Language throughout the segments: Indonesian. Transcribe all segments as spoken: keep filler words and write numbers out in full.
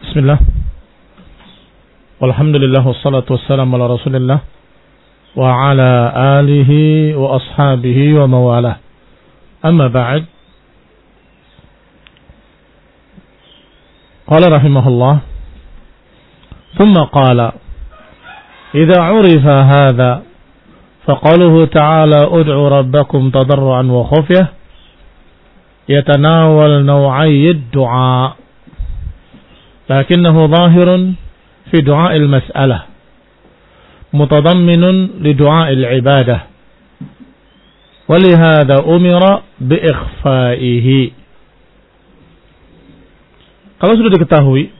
Bismillah. Walhamdulillah wassalatu wassalamu ala Rasulillah wa ala alihi wa ashabihi wa mawalah. Amma ba'd. Qala rahimahullah, thumma qala idza 'urifa hadha faqaluhu ta'ala ud'u rabbakum tadarruan wa khufyah yatanawal naw'ay ad-du'a لكنه ظاهر في دعاء المسألة متضمن لدعاء العبادة ولهذا أمر بإخفائه. Kalau sudah diketahui,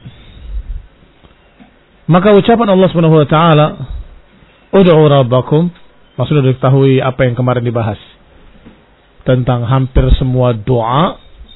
maka ucapan Allah Subhanahu wa taala ud'u rabbakum, sudah diketahui apa yang kemarin dibahas tentang hampir semua doa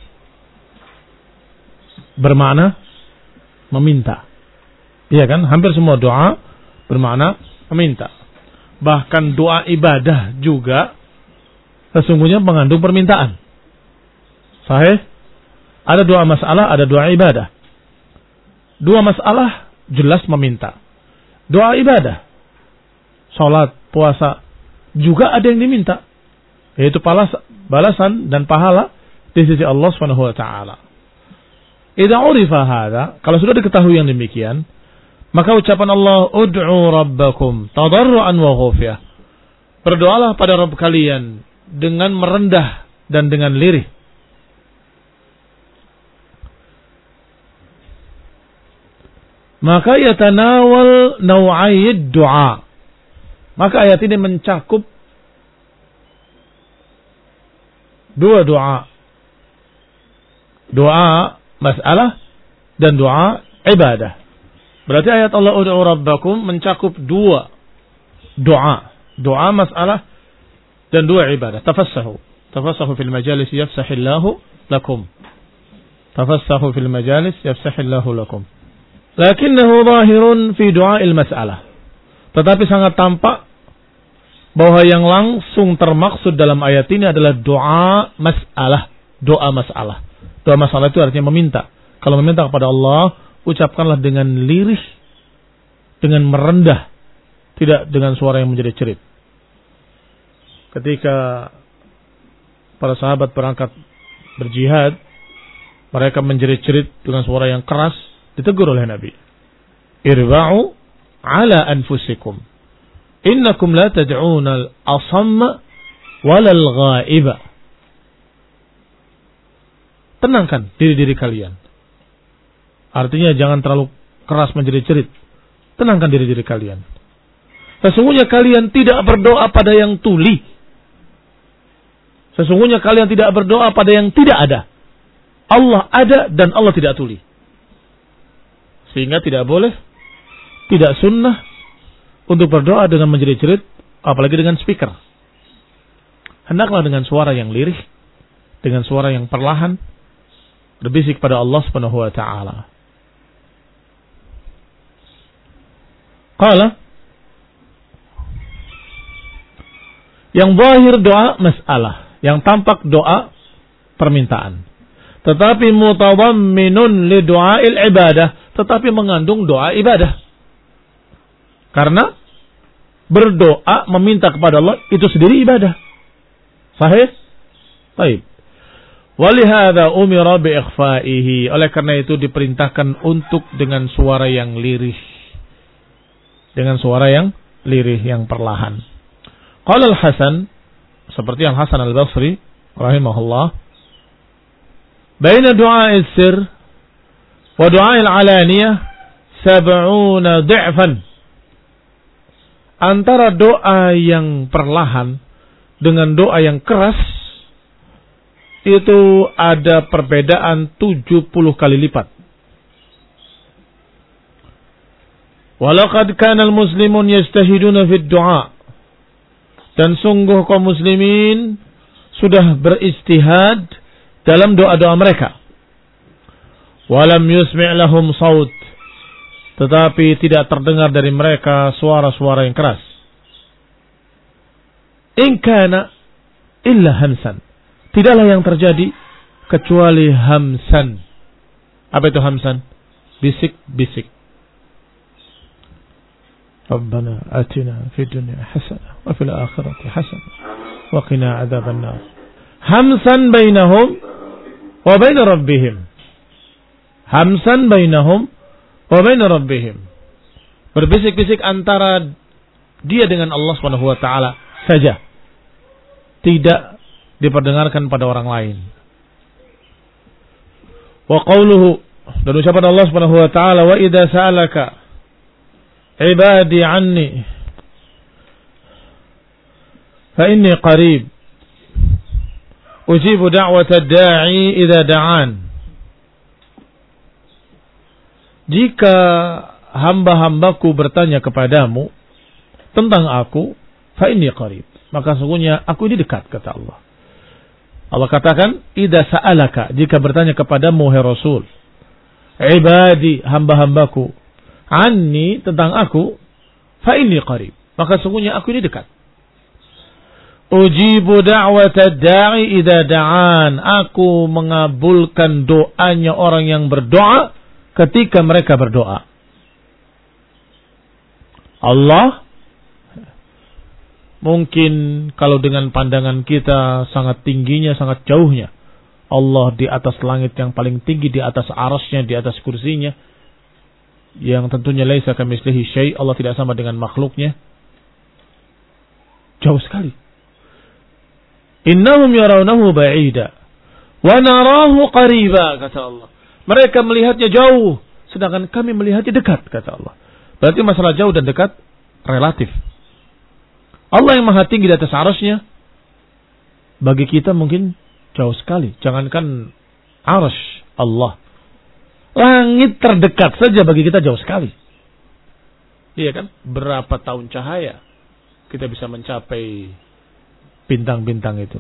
bermakna meminta. Iya kan? Hampir semua doa bermakna meminta. Bahkan doa ibadah juga sesungguhnya mengandung permintaan. Sahih? Ada doa masalah, ada doa ibadah. Doa masalah jelas meminta. Doa ibadah, salat, puasa juga ada yang diminta, yaitu balasan dan pahala di sisi Allah Subhanahu wa taala. Idza urifa hadza, kalau sudah diketahui yang demikian, maka ucapan Allah ud'u rabbakum tadarruan wa khufyah, berdoalah pada Rabb kalian dengan merendah dan dengan lirih. Maka yatanawal naw'ay du'a, maka ayat ini mencakup dua doa, doa masalah dan doa ibadah. Berarti ayat Allah ud'u rabbakum mencakup dua doa, doa masalah dan dua ibadah. Tafassahu, tafassahu fil majalis yafsahillahu lakum. Tafassahu fil majalis yafsahillahu lakum. Lakinnahu zahirun fi du'ail mas'alah. Tetapi sangat tampak bahwa yang langsung termaksud dalam ayat ini adalah doa masalah, doa masalah. Doa masalah itu artinya meminta. Kalau meminta kepada Allah, ucapkanlah dengan lirih, dengan merendah, tidak dengan suara yang menjerit-jerit. Ketika para sahabat berangkat berjihad, mereka menjerit-jerit dengan suara yang keras, ditegur oleh Nabi. Irba'u ala anfusikum, innakum la tad'una al-asamma walal ghaiba. Tenangkan diri-diri kalian. Artinya jangan terlalu keras menjerit-jerit. Tenangkan diri-diri kalian. Sesungguhnya kalian tidak berdoa pada yang tuli. Sesungguhnya kalian tidak berdoa pada yang tidak ada. Allah ada dan Allah tidak tuli. Sehingga tidak boleh, tidak sunnah untuk berdoa dengan menjerit-jerit, apalagi dengan speaker. Hendaklah dengan suara yang lirih, dengan suara yang perlahan, berbisik pada Allah Subhanahu wa taala. Qala, yang zahir doa masalah, yang tampak doa permintaan. Tetapi mutadamminun li du'ail ibadah, tetapi mengandung doa ibadah. Karena berdoa meminta kepada Allah itu sendiri ibadah. Sahih? Baik. Walihada umira bi ikhfaihi, oleh karena itu diperintahkan untuk dengan suara yang lirih, dengan suara yang lirih, yang perlahan. Qala al-Hasan, seperti yang Hasan al-Basri rahimahullah, baina du'a as-sir wa du'a al-alaniyah sab'una dhi'fan, antara doa yang perlahan dengan doa yang keras itu ada perbedaan tujuh puluh kali lipat. Walaqad kana al-muslimun yajtahiduna fid du'a, dan sungguh kaum muslimin sudah beristihad dalam doa-doa mereka. Walam yusmi' lahum saut, tetapi tidak terdengar dari mereka suara-suara yang keras. In kana illa hamsan, tidaklah yang terjadi kecuali hamsan. Apa itu hamsan? bisik-bisik. Rabbana atina fid dunya hasanah wa fil akhirati hasanah wa qina adzaban nar. Hamsan bainahum wa bain rabbihim. Hamsan bainahum wa bain rabbihim. Berbisik-bisik antara dia dengan Allah Subhanahu wa taala saja. Tidak diperdengarkan pada orang lain. Wa qauluhu, dan ucapan Allah Subhanahu wa taala, wa idza sa'alaka ibadi anni fa inni qarib ujibu da'wata da'i idza da'an. Jika hamba-hambaku bertanya kepadamu tentang aku, fa inni qarib, maka sesungguhnya aku ini dekat, kata Allah. Allah katakan, idza sa'alaka, jika bertanya kepadamu hai Rasul, ibadi, hamba-hambaku, anni, tentang aku, fa inni qarib, maka sesungguhnya aku ini dekat. Ujibu da'wata da'i idza da'an, aku mengabulkan doanya orang yang berdoa ketika mereka berdoa. Allah mungkin kalau dengan pandangan kita sangat tingginya, sangat jauhnya. Allah di atas langit yang paling tinggi, di atas arasnya, di atas kursinya. Yang tentunya laisa kamitslihi syai', Allah tidak sama dengan makhluknya. Jauh sekali. Innahum yarawnahu ba'ida wa narahu qariba, kata Allah. Mereka melihatnya jauh, sedangkan kami melihatnya dekat, kata Allah. Berarti masalah jauh dan dekat relatif. Allah yang maha tinggi di atas arasnya, bagi kita mungkin jauh sekali. Jangankan aras Allah, langit terdekat saja bagi kita jauh sekali. Iya kan? Berapa tahun cahaya kita bisa mencapai bintang-bintang itu.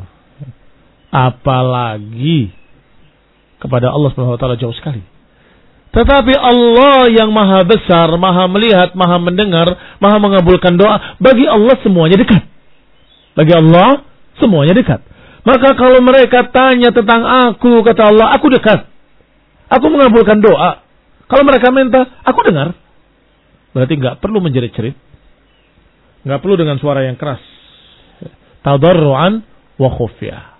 Apalagi kepada Allah Subhanahu wa taala jauh sekali. Tetapi Allah yang maha besar, maha melihat, maha mendengar, maha mengabulkan doa, bagi Allah semuanya dekat. Bagi Allah semuanya dekat. Maka kalau mereka tanya tentang aku, kata Allah, aku dekat. Aku mengabulkan doa. Kalau mereka minta, aku dengar. Berarti enggak perlu menjerit-jerit. Enggak perlu dengan suara yang keras. Tadarruan wa khufyah.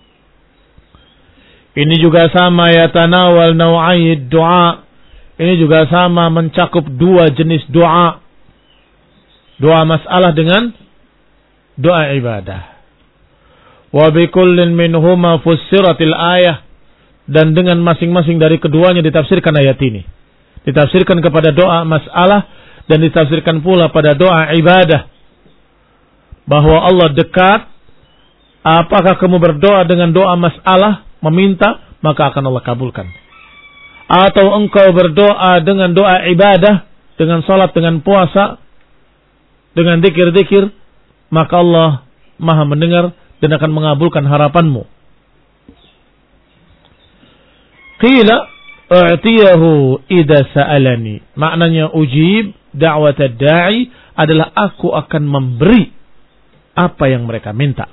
Ini juga sama, ya tanawal naw'aid doa. Ini juga sama, mencakup dua jenis doa. Doa masalah dengan doa ibadah. Wa bikullin minhuma fussiratil ayah. Dan dengan masing-masing dari keduanya ditafsirkan ayat ini. Ditafsirkan kepada doa masalah dan ditafsirkan pula pada doa ibadah. Bahwa Allah dekat. Apakah kamu berdoa dengan doa masalah, meminta, maka akan Allah kabulkan. Atau engkau berdoa dengan doa ibadah, dengan salat, dengan puasa, dengan zikir-zikir, maka Allah maha mendengar dan akan mengabulkan harapanmu. Qila u'tiyahu idza sa'alani. Maknanya ujib da'wat ad-da'i adalah aku akan memberi apa yang mereka minta.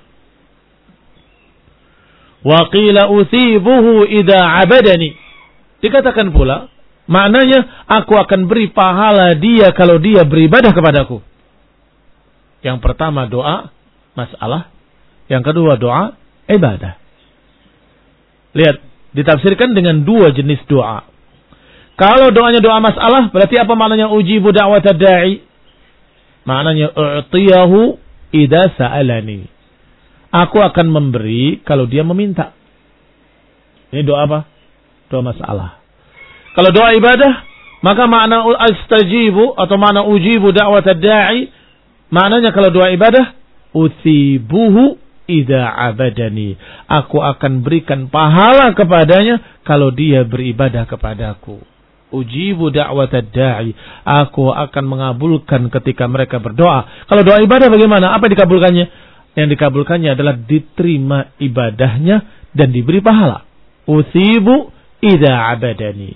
Wa qila uthibuhu idza 'abadani. Dikatakan pula, maknanya aku akan beri pahala dia kalau dia beribadah kepadaku. Yang pertama doa masalah, yang kedua doa ibadah. Lihat, ditafsirkan dengan dua jenis doa. Kalau doanya doa masalah, berarti apa maknanya ujibu da'wat ad-da'i? Maknanya u'tiyahu idza sa'alani. Aku akan memberi kalau dia meminta. Ini doa apa? Doa masalah. Kalau doa ibadah, maka makna astajibu atau makna ujibu da'wat ad-da'i, maknanya kalau doa ibadah, uthibuhu idza abadani. Aku akan berikan pahala kepadanya kalau dia beribadah kepadaku. Ujibu da'wat ad-da'i. Aku akan mengabulkan ketika mereka berdoa. Kalau doa ibadah bagaimana? Apa dikabulkannya? Yang dikabulkannya adalah diterima ibadahnya dan diberi pahala. Uthibu idza abadani.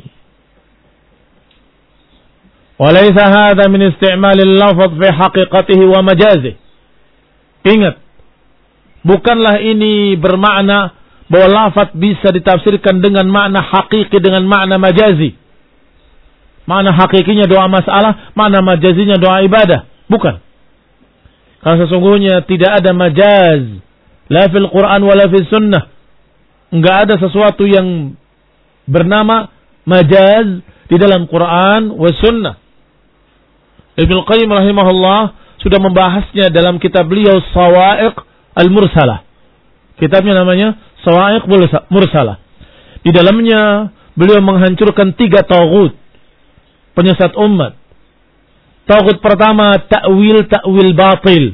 Walaysa hadha min isti'malil lafz fi haqiqatihi wa majazih. Ingat, bukanlah ini bermakna bahwa lafaz bisa ditafsirkan dengan makna hakiki dengan makna majazi. Makna hakikinya doa masalah, makna majazinya doa ibadah. Bukan. Karena sesungguhnya tidak ada majaz. La fil Quran wa la fil sunnah. Enggak ada sesuatu yang bernama majaz di dalam Quran wa sunnah. Ibnu Qayyim rahimahullah sudah membahasnya dalam kitab beliau Sawa'iq al-Mursalah. Kitabnya namanya Sawa'iq Mursalah. Di dalamnya beliau menghancurkan tiga taghut penyesat umat. Taghut pertama ta'wil ta'wil batil.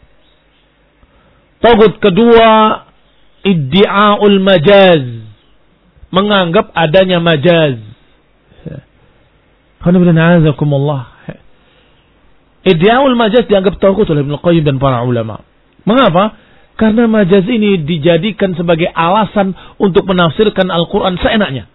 Taghut kedua iddi'aul majaz, menganggap adanya majaz. Iddi'aul majaz dianggap taghut oleh Ibnu Qayyim dan para ulama. Mengapa? Karena majaz ini dijadikan sebagai alasan untuk menafsirkan Al-Quran seenaknya.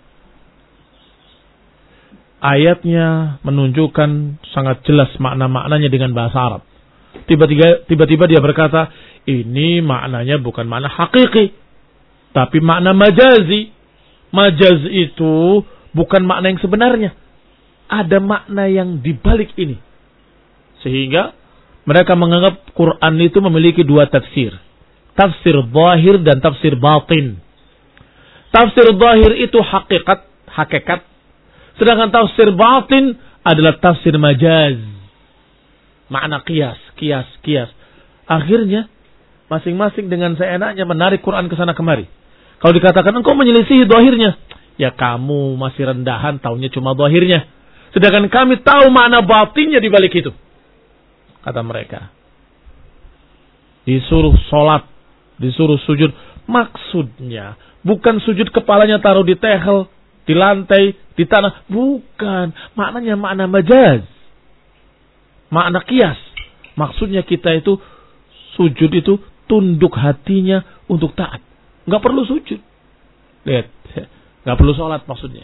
Ayatnya menunjukkan sangat jelas makna-maknanya dengan bahasa Arab. Tiba-tiba, tiba-tiba dia berkata, ini maknanya bukan makna hakiki, tapi makna majazi. Majaz itu bukan makna yang sebenarnya. Ada makna yang dibalik ini. Sehingga mereka menganggap Quran itu memiliki dua tafsir. Tafsir zahir dan tafsir batin. Tafsir zahir itu hakikat, hakikat. Sedangkan tafsir batin adalah tafsir majaz. Makna kias, kias, kias. Akhirnya masing-masing dengan seenaknya menarik Quran ke sana kemari. Kalau dikatakan engkau menyelisihi zahirnya, ya kamu masih rendahan, taunya cuma zahirnya. Sedangkan kami tahu makna batinnya di balik itu. Kata mereka. Disuruh sholat, disuruh sujud. Maksudnya bukan sujud kepalanya taruh di tehel, di lantai, di tanah. Bukan. Maknanya makna majaz. Makna kias. Maksudnya kita itu sujud itu tunduk hatinya untuk taat. Nggak perlu sujud. Lihat. Nggak perlu sholat maksudnya.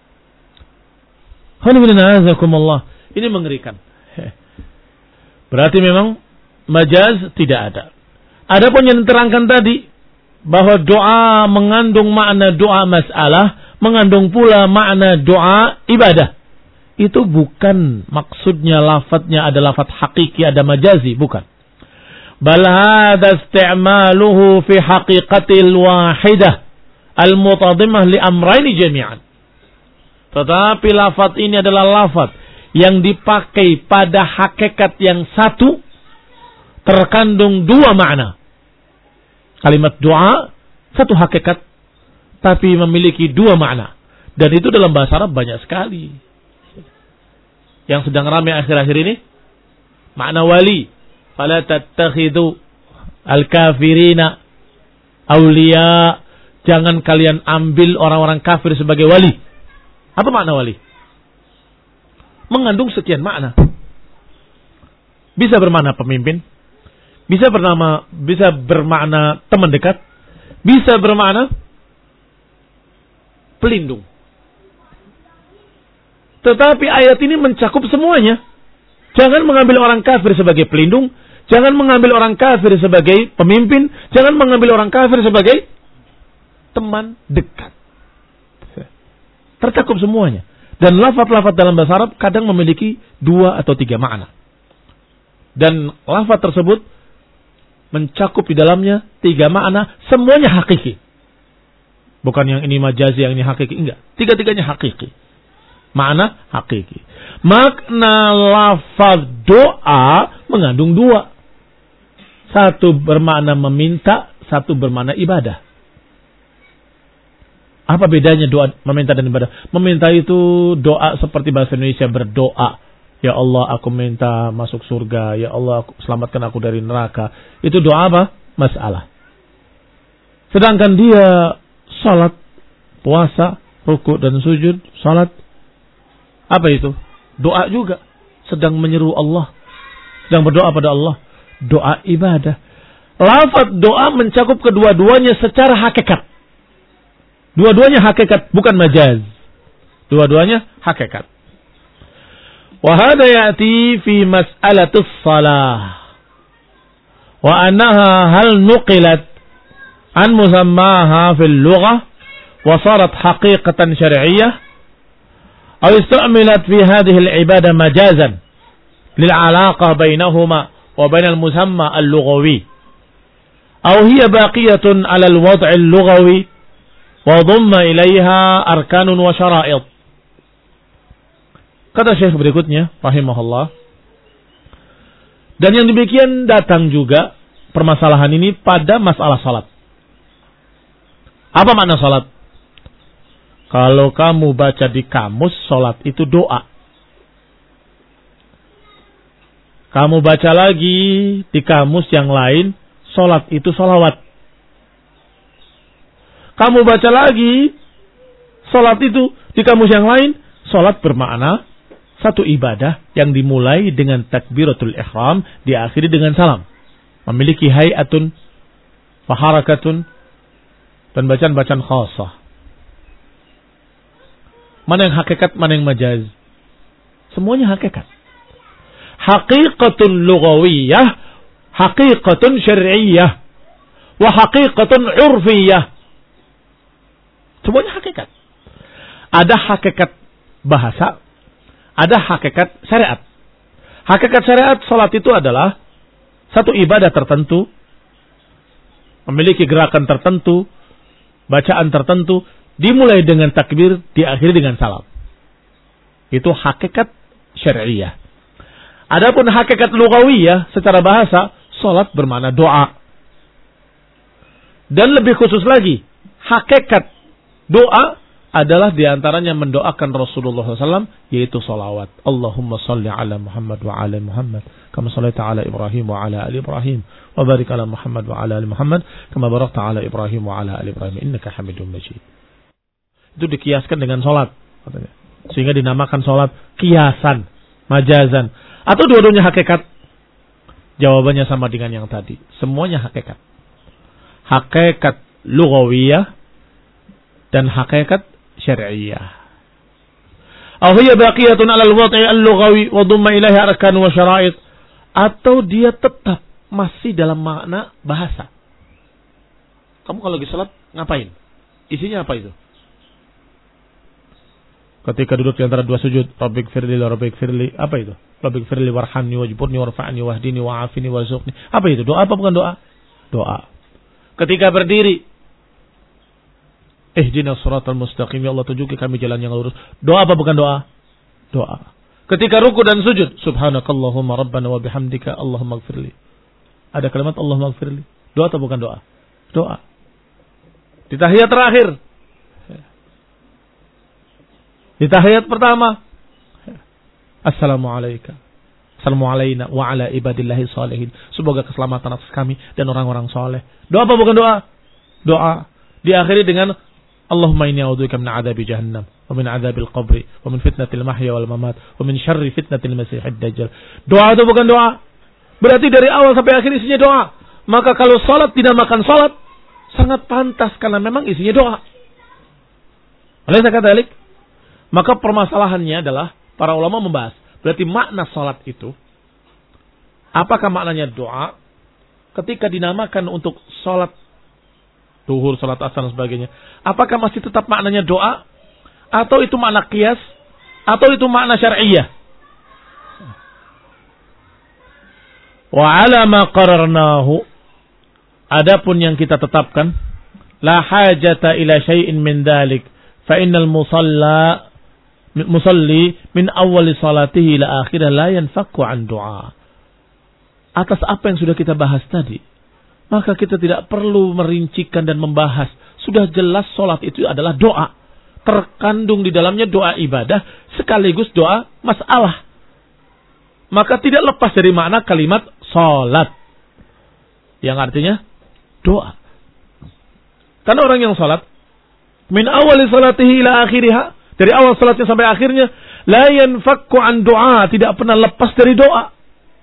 Ini mengerikan. Berarti memang majaz tidak ada. Adapun yang diterangkan tadi, bahwa doa mengandung makna doa masalah, mengandung pula makna doa ibadah. Itu bukan maksudnya lafadznya ada lafadz hakiki, ada majazi, bukan. Bal hadha isti'maluhu fi haqiqatil wahidah al-mutadimah li amrayni jami'an. Tetapi lafadz ini adalah lafadz yang dipakai pada hakikat yang satu, terkandung dua makna. Kalimat doa satu hakikat, tapi memiliki dua makna. Dan itu dalam bahasa Arab banyak sekali. Yang sedang ramai akhir-akhir ini, makna wali. Fala tattakhidu al-kafirina awliya. Jangan kalian ambil orang-orang kafir sebagai wali. Apa makna wali? Mengandung sekian makna. Bisa bermakna pemimpin, bisa bernama, bisa bermakna teman dekat, bisa bermakna pelindung. Tetapi ayat ini mencakup semuanya. Jangan mengambil orang kafir sebagai pelindung, jangan mengambil orang kafir sebagai pemimpin, jangan mengambil orang kafir sebagai teman dekat. Tercakup semuanya. Dan lafaz-lafaz dalam bahasa Arab kadang memiliki dua atau tiga makna. Dan lafaz tersebut mencakup di dalamnya tiga makna, semuanya hakiki. Bukan yang ini majazi, yang ini hakiki, enggak. Tiga-tiganya hakiki. Makna hakiki. Makna lafaz doa mengandung dua. Satu bermakna meminta, satu bermakna ibadah. Apa bedanya doa meminta dan ibadah? Meminta itu doa seperti bahasa Indonesia berdoa. Ya Allah, aku minta masuk surga. Ya Allah, aku, selamatkan aku dari neraka. Itu doa apa? Masalah. Sedangkan dia salat, puasa, rukuk dan sujud, salat. Apa itu? Doa juga. Sedang menyeru Allah. Sedang berdoa pada Allah. Doa ibadah. Lafaz doa mencakup kedua-duanya secara hakikat. Dua-duanya hakikat, bukan majaz. Dua-duanya hakikat. Wa hadha ya'ti fi mas'alatis shalah. Wa annaha hal nuqilat an musammaha fil lughah wa sarat haqiqatan syar'iyyah أو استعملت في هذه العبادة مجازا للعلاقة بينهما وبين المسمى اللغوي أو هي باقية على الوضع اللغوي وضم إليها أركان وشرائط. Kata Syekh berikutnya, rahimahullah, dan yang demikian datang juga permasalahan ini pada masalah salat. Apa makna salat? Kalau kamu baca di kamus, salat itu doa. Kamu baca lagi di kamus yang lain, salat itu salawat. Kamu baca lagi, salat itu di kamus yang lain, salat bermakna satu ibadah yang dimulai dengan takbiratul ihram, diakhiri dengan salam. Memiliki hayatun, faharakatun, dan bacaan-bacaan khasah. Mana yang hakikat, mana yang majaz? Semuanya hakikat. Haqiqatun lughawiyah, haqiqatun syar'iyyah, wa haqiqatun urfiyah. Semuanya hakikat. Ada hakikat bahasa, ada hakikat syariat. Hakikat syariat, salat itu adalah satu ibadah tertentu, memiliki gerakan tertentu, bacaan tertentu, dimulai dengan takbir, diakhiri dengan salam. Itu hakikat syariah. Adapun hakikat lughawiyah secara bahasa, salat bermakna doa. Dan lebih khusus lagi, hakikat doa adalah diantaranya mendoakan Rasulullah shallallahu alaihi wasallam, yaitu salawat. Allahumma salli ala Muhammad wa ala Muhammad kama sallaita ala Ibrahim wa ala ali Ibrahim wa barik ala Muhammad wa ala ali Muhammad kama barakta ala Ibrahim wa ala ali Ibrahim innaka Hamidum Majid. Itu dikiaskan dengan salat, katanya. Sehingga dinamakan salat kiasan, majazan, atau dua-duanya hakikat. Jawabannya sama dengan yang tadi. Semuanya hakikat. Hakikat lughawiyah dan hakikat syariah. Aw hiya baqiyatun 'ala al-wad'i al-lughawi wa dhamma ilaiha arkan wa syara'it, atau dia tetap masih dalam makna bahasa. Kamu kalau lagi salat ngapain? Isinya apa itu? Ketika duduk di antara dua sujud, Rabbik firli, Rabbik firli, apa itu? Rabbik firli warhamni wajburni warfa'ni wahdini wa'afini warzuqni. Apa itu? Doa apa bukan doa? Doa. Ketika berdiri, ihdinas siratal mustaqim, ya Allah tunjuki kami jalan yang lurus. Doa apa bukan doa? Doa. Ketika ruku dan sujud, subhanakallahumma rabbana wa bihamdika Allahumma ighfirli. Ada kalimat Allahumma ighfirli. Doa atau bukan doa? Doa. Di tahiyat terakhir, di tahiyat pertama, Assalamualaikum, Assalamualaikum wa ala ibadillahi salihin. Semoga keselamatan atas kami dan orang-orang saleh. Doa apa bukan doa? Doa. Diakhiri dengan Allahumma inni a'udzubika min 'adzabi jahannam wa min 'adzabil qabri wa min fitnatil mahya wal mamat wa min syarri fitnatil masiihid dajjal. Doa itu bukan doa. Berarti dari awal sampai akhir isinya doa. Maka kalau salat dinamakan salat, sangat pantas karena memang isinya doa. Oleh kata Alik, maka permasalahannya adalah para ulama membahas, berarti makna salat itu, apakah maknanya doa? Ketika dinamakan untuk salat duhur, salat asar dan sebagainya, apakah masih tetap maknanya doa? Atau itu makna qiyas? Atau itu makna syar'iyah? Wa ala ma qararnahu, adapun yang kita tetapkan, la hajata ila syai'in min dhalik, fa innal musalla musalli min awwali salatihi ila akhirih la yanfakku an du'a. Atas apa yang sudah kita bahas tadi, maka kita tidak perlu merincikan dan membahas. Sudah jelas salat itu adalah doa. Terkandung di dalamnya doa ibadah sekaligus doa masalah. Maka tidak lepas dari makna kalimat salat, yang artinya doa. Karena orang yang salat, min awali salatihi ila akhiriha, dari awal salatnya sampai akhirnya, la yanfakku an doa, tidak pernah lepas dari doa.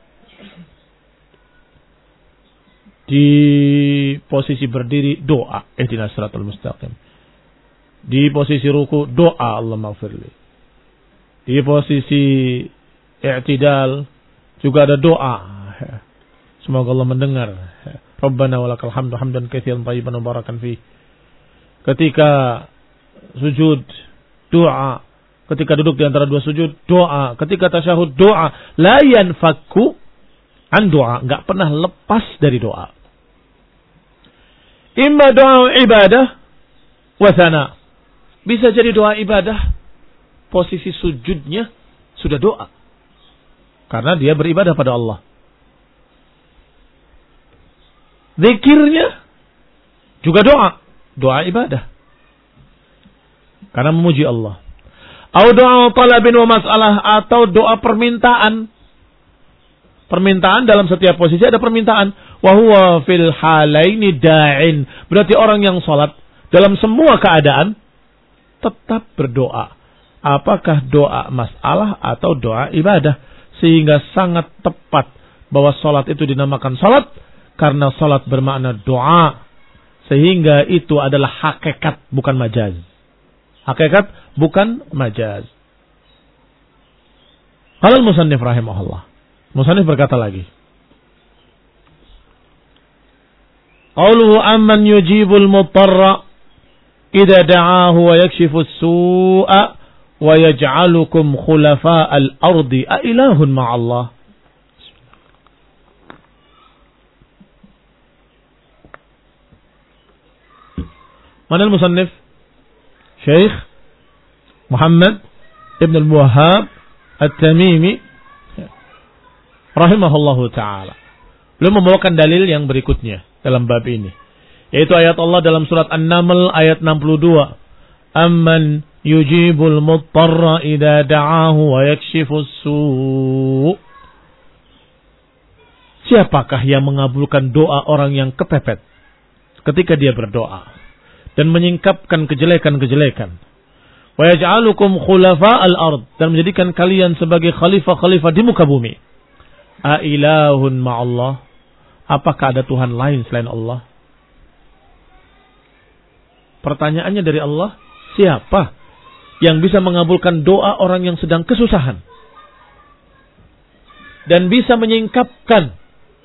Di posisi berdiri doa, ihdinas siratal mustaqim. Di posisi ruku doa, Allahumma ighfirli. Di posisi i'tidal juga ada doa. Semoga Allah mendengar. Rabbana walakal hamdu hamdan katsiran thayyiban mubarakan fi. Ketika sujud doa, Ketika duduk di antara dua sujud, doa. Ketika tasyahud, doa. La yanfakku an doa. Enggak pernah lepas dari doa. Imma doa ibadah wasana. Bisa jadi doa ibadah. Posisi sujudnya sudah doa. Karena dia beribadah pada Allah. Zikirnya juga doa. Doa ibadah. Karena memuji Allah. Atau doa talabin wa masalah. Atau doa permintaan. Permintaan dalam setiap posisi ada permintaan. Wa huwa fil halaini da'in. Berarti orang yang sholat dalam semua keadaan tetap berdoa. Apakah doa masalah atau doa ibadah. Sehingga sangat tepat bahwa sholat itu dinamakan sholat. Karena sholat bermakna doa. Sehingga itu adalah hakikat bukan majaz. Hakikat bukan majaz. Qala al-musannif rahimahullah. Musannif berkata lagi. Qauluhu amman yujibul mutarra idza da'ahu wa yakshifu as-su'a wa yaj'alukum khulafa'al ardi a ilahun ma'allah. Mana al-musannif? Syekh Muhammad Ibn al-Wahhab At-Tamimi rahimahullahu ta'ala. Beliau membawakan dalil yang berikutnya dalam bab ini. Yaitu ayat Allah dalam surat An-Naml ayat enam puluh dua. Amman yujibul muttarra idza da'ahu wa yakshifus su'. Siapakah yang mengabulkan doa orang yang kepepet ketika dia berdoa dan menyingkapkan kejelekan-kejelekan. Wa yaj'alukum khulafa'al ard, dan menjadikan kalian sebagai khalifah-khalifah di muka bumi. A ilahun ma'allah, apakah ada Tuhan lain selain Allah? Pertanyaannya dari Allah, siapa yang bisa mengabulkan doa orang yang sedang kesusahan dan bisa menyingkapkan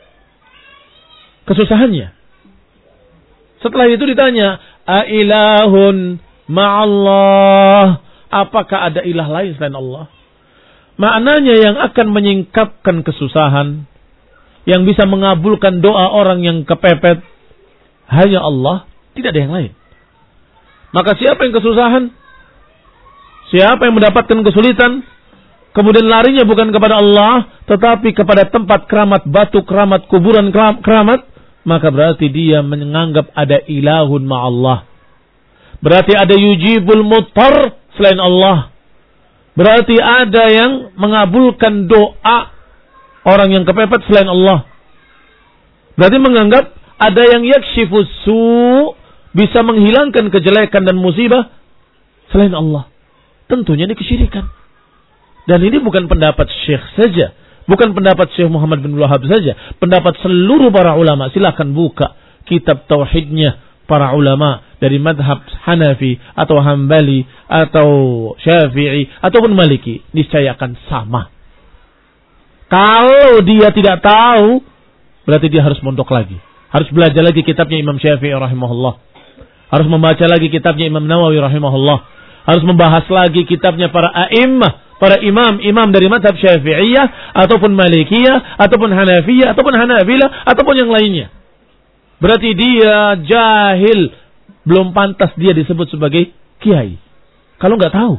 kesusahannya? Setelah itu ditanya, a ilahun ma'allah, apakah ada ilah lain selain Allah? Maknanya yang akan menyingkapkan kesusahan, yang bisa mengabulkan doa orang yang kepepet, hanya Allah, tidak ada yang lain. Maka siapa yang kesusahan, siapa yang mendapatkan kesulitan, kemudian larinya bukan kepada Allah, tetapi kepada tempat keramat, batu keramat, kuburan keramat, maka berarti dia menganggap ada ilahun ma'allah. Berarti ada yujibul muttar selain Allah. Berarti ada yang mengabulkan doa orang yang kepepet selain Allah. Berarti menganggap ada yang yakshifus su', bisa menghilangkan kejelekan dan musibah selain Allah. Tentunya ini kesyirikan. Dan ini bukan pendapat Syekh saja. Bukan pendapat Syekh Muhammad bin Wahab saja. Pendapat seluruh para ulama. Silakan buka kitab tauhidnya para ulama dari madhab Hanafi atau Hambali atau Syafi'i ataupun Maliki. Niscayakan sama. Kalau dia tidak tahu, berarti dia harus mondok lagi. Harus belajar lagi kitabnya Imam Syafi'i rahimahullah. Harus membaca lagi kitabnya Imam Nawawi rahimahullah. Harus membahas lagi kitabnya para a'immah, para imam-imam dari mazhab Syafi'iyah ataupun Malikiyah ataupun Hanafiyah ataupun Hanabilah ataupun yang lainnya. Berarti dia jahil, belum pantas dia disebut sebagai kiai. Kalau nggak tahu.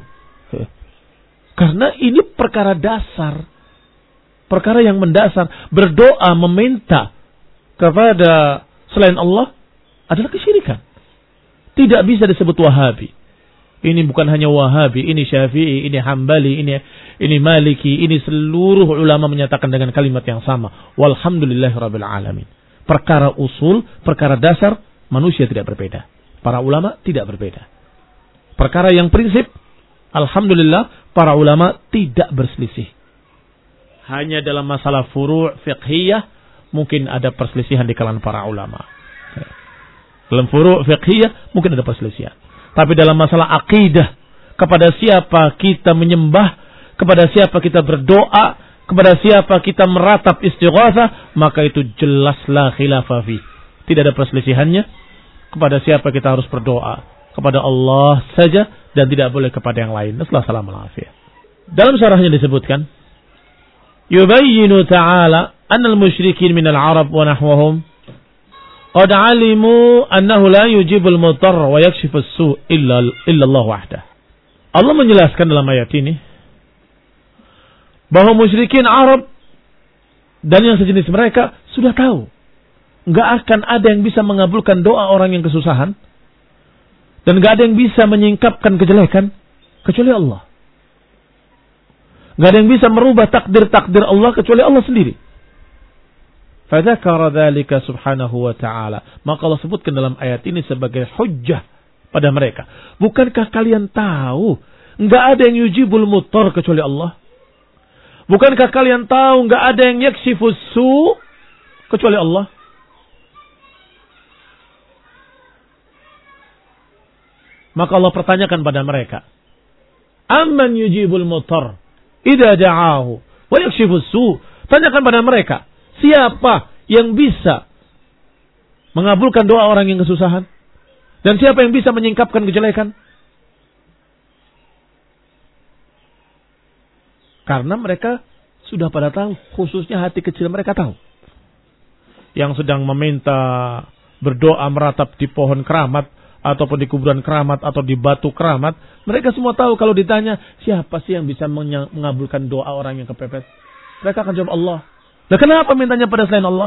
Karena ini perkara dasar. Perkara yang mendasar, berdoa meminta kepada selain Allah adalah kesyirikan. Tidak bisa disebut Wahabi. Ini bukan hanya Wahabi, ini Syafi'i, ini Hambali, ini ini Maliki, ini seluruh ulama menyatakan dengan kalimat yang sama. Walhamdulillahirabbil alamin. Perkara usul, perkara dasar, manusia tidak berbeda. Para ulama tidak berbeda. Perkara yang prinsip, alhamdulillah, para ulama tidak berselisih. Hanya dalam masalah furu' fiqhiyah, mungkin ada perselisihan di kalangan para ulama. Dalam furu' fiqhiyah, mungkin ada perselisihan. Tapi dalam masalah akidah, kepada siapa kita menyembah, kepada siapa kita berdoa, kepada siapa kita meratap istighatsah, maka itu jelaslah khilafah fi. Tidak ada perselisihannya. Kepada siapa kita harus berdoa? Kepada Allah saja, dan tidak boleh kepada yang lain. Nasallahu alaihi. Dalam syarahnya disebutkan, yubayyinu ta'ala anna al-musyrikin min al-arab wa nahwahum qad 'alimu annahu la yujibu al-mudtar wa yakshifu as-su' illa illa Allah wahdah. Allah menjelaskan dalam ayat ini bahwa musyrikin Arab dan yang sejenis mereka sudah tahu enggak akan ada yang bisa mengabulkan doa orang yang kesusahan dan enggak ada yang bisa menyingkapkan kejelekan kecuali Allah. Enggak ada yang bisa merubah takdir-takdir Allah kecuali Allah sendiri. Fadzakara dzalika subhanahu wa ta'ala. Maka Allah sebutkan dalam ayat ini sebagai hujjah pada mereka. Bukankah kalian tahu enggak ada yang yujibul muttar kecuali Allah? Bukankah kalian tahu enggak ada yang yakshifus su kecuali Allah? Maka Allah pertanyakan pada mereka, amman yujibul muttar idza da'ahu wa yakshifus su. Tanyakan pada mereka, siapa yang bisa mengabulkan doa orang yang kesusahan? Dan siapa yang bisa menyingkapkan kejelekan? Karena mereka sudah pada tahu, khususnya hati kecil mereka tahu. Yang sedang meminta berdoa meratap di pohon keramat, ataupun di kuburan keramat, atau di batu keramat, mereka semua tahu kalau ditanya, siapa sih yang bisa mengabulkan doa orang yang kepepet? Mereka akan jawab Allah. Nah, kenapa mintanya pada selain Allah?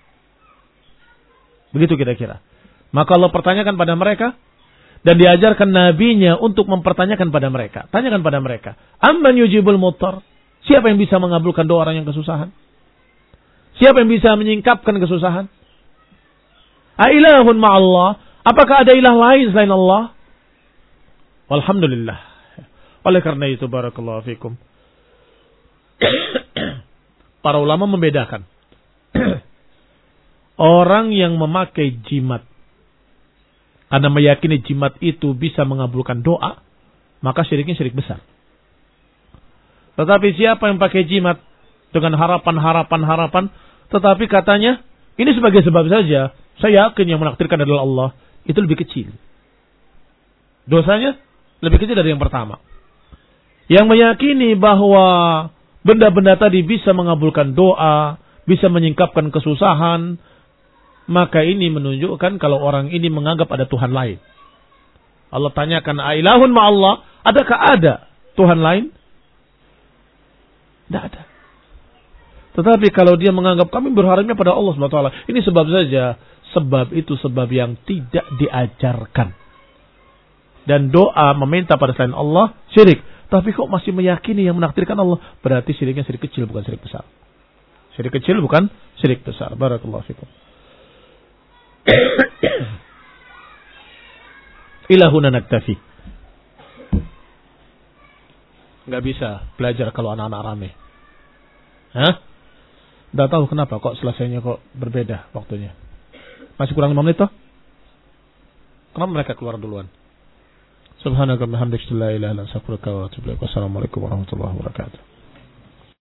Begitu kira-kira. Maka Allah pertanyakan pada mereka, dan diajarkan nabinya untuk mempertanyakan pada mereka. Tanyakan pada mereka, amman yujibul muttar? Siapa yang bisa mengabulkan doa orang yang kesusahan? Siapa yang bisa menyingkapkan kesusahan? Ailahun ma'allah? Apakah ada ilah lain selain Allah? Alhamdulillah. Oleh karena itu, barakallahu fikum, para ulama membedakan orang yang memakai jimat karena meyakini jimat itu bisa mengabulkan doa, maka syiriknya syirik besar. Tetapi siapa yang pakai jimat dengan harapan-harapan-harapan, tetapi katanya ini sebagai sebab saja, saya yakin yang menakdirkan adalah Allah, itu lebih kecil. Dosanya lebih kecil dari yang pertama. Yang meyakini bahwa benda-benda tadi bisa mengabulkan doa, bisa menyingkapkan kesusahan, maka ini menunjukkan kalau orang ini menganggap ada Tuhan lain. Allah tanyakan, ailahun ma'allah? Adakah ada Tuhan lain? Tidak ada. Tetapi kalau dia menganggap kami berharapnya pada Allah subhanahu wa taala, ini sebab saja. Sebab itu sebab yang tidak diajarkan. Dan doa meminta pada selain Allah syirik. Tapi kok masih meyakini yang menakdirkan Allah? Berarti syiriknya syirik kecil, bukan syirik besar. Syirik kecil bukan syirik besar. Barakallahu fikum. Ilahuna naktafi. Gak bisa belajar kalau anak-anak rame. Hah? Gak tahu kenapa kok selesainya kok berbeda waktunya. Masih kurang lima menit toh? Kenapa mereka keluar duluan? Subhanaka wa bihamdika la ilaha illa anta astaghfiruka wa atubu ilaik. Wassalamualaikum warahmatullahi wabarakatuh.